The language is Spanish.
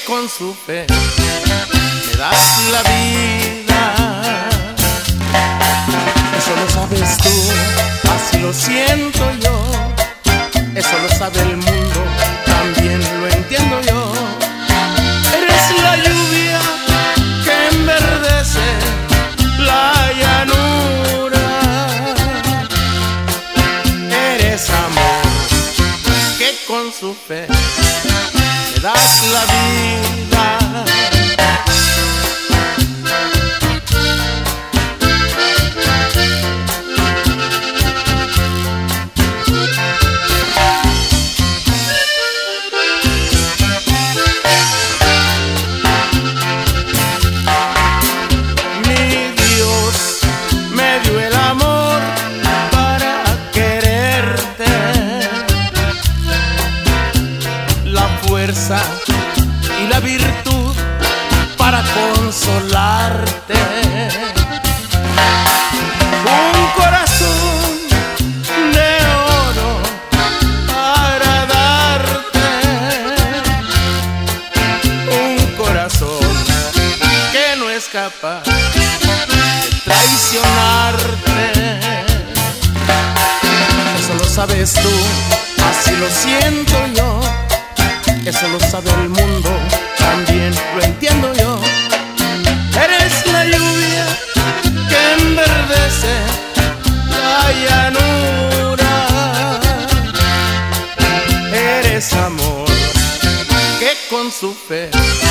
con su fe me das la vida. Eso lo sabes tú, así lo siento yo. Eso lo sabe el mundo, también lo entiendo yo. Eres la lluvia que enverdece la llanura. Eres amor que con su fe me das la vida. Y la virtud para consolarte, un corazón de oro para darte, un corazón que no es capaz de traicionarte. Eso lo sabes tú, así lo siento yo. Eso lo sabe el mundo, también lo entiendo yo. Eres la lluvia que enverdece la llanura. Eres amor que con su fe